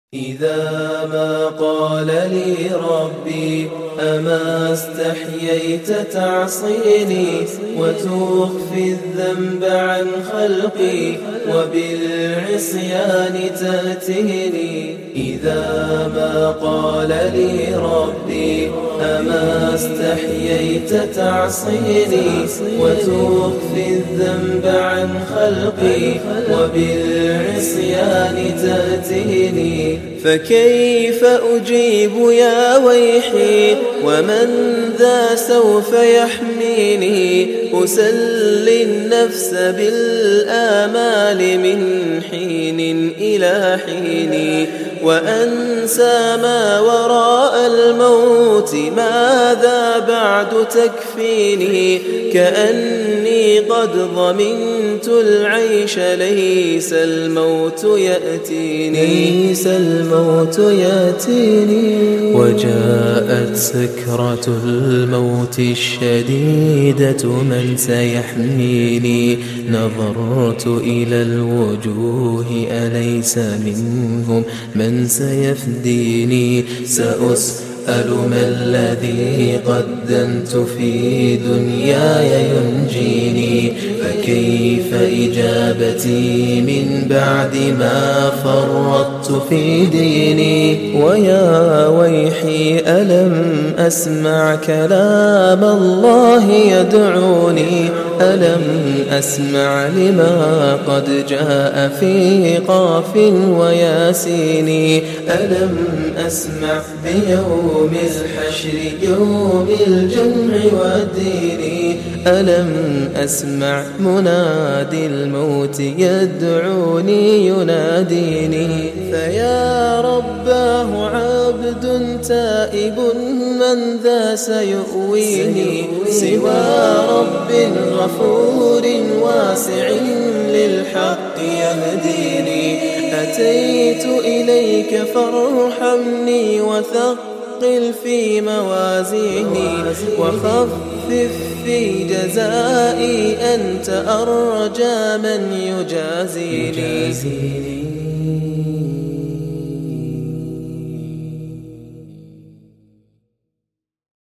إذا ما قال لي ربي أما استحييت تعصيني وتخفي الذنب عن خلقي وبالعصيان تأتيني. إذا ما قال لي ربي أما استحييت تعصيني وتخفي الذنب عن خلقي وبالعصيان تأتيني. فكيف أجيب يا ويحي ومن ذا سوف يحميني؟ أسلي النفس بالآمال من حين إلى حين وأنسى ما وراء الموت. ماذا بعد تكفيني؟ كأني قد ضمنت العيش ليس الموت يأتيني. وجاءت سكرة الموت الشديدة من سيحميني؟ نظرت إلى الوجوه أليس منهم من سيفديني؟ سأسأل ما الذي قدمت في دنياي ينجيني؟ فكيف إجابتي من بعد ما فرطت في ديني؟ ويا ويحي ألم أسمع كلام الله يدعوني؟ ألم أسمع لما قد جاء في قاف وياسين؟ ألم أسمع بيوم الحشر يوم الجمع والدين؟ ألم أسمع منادي الموت يدعوني يناديني؟ فيا رباه عبد تائب من ذا سيؤويني؟ سوى رب غفور واسع للحق يهديني. أتيت إليك فارحمني وثقل في موازيني وخفف في جزائي أنت أرجى من يجازيني.